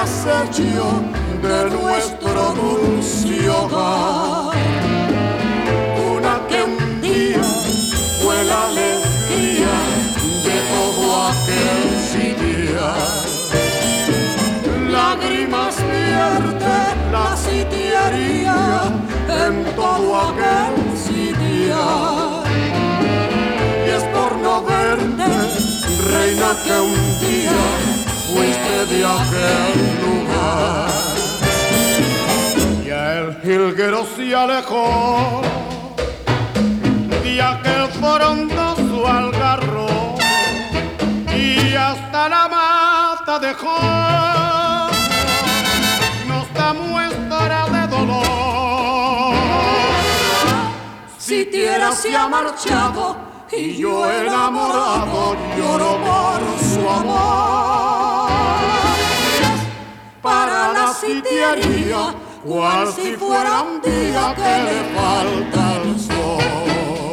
acecho de nuestro dulce hogar. Una que un día fue la alegría de todo aquel sitial. Lágrimas vierte la sitiería en todo aquel sitial. Y es por no verte, reina, que un día fuiste de aquel lugar. Ya el jilguero se alejó de aquel frondoso algarrobo y hasta la mata dejó nuestra muestra de dolor. Si tierra se ha marchado y yo enamorado lloro por su amor. Para la sitiería, cual si fuera un día que le falta el sol.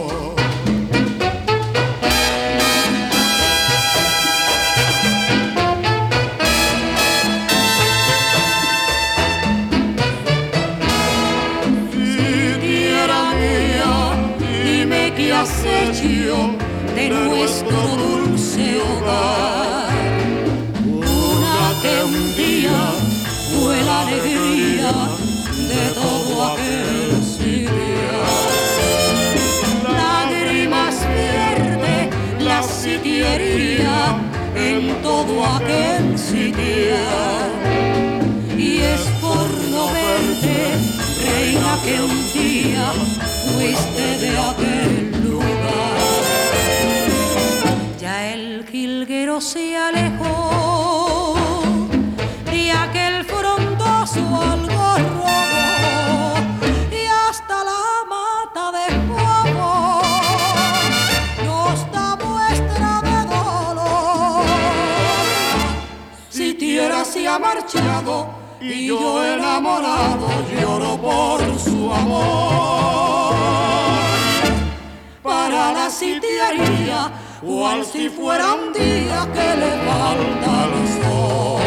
Sitiera mía, dime qué has hecho de nuestro dulce hogar. Una que un día fue la alegría de todo aquel sitial. Lágrimas vierte la sitiería en todo aquel sitial. Y es por no verte, reina, que un día fuiste de aquel lugar. Ya el jilguero se alejó de aquel frondoso algarrobo y hasta la mata dejó amor, nos da muestra de dolor. Si tierra se ha marchado y yo enamorado lloro por su amor. Para la sitiería, cual si fuera un día que le falta el sol.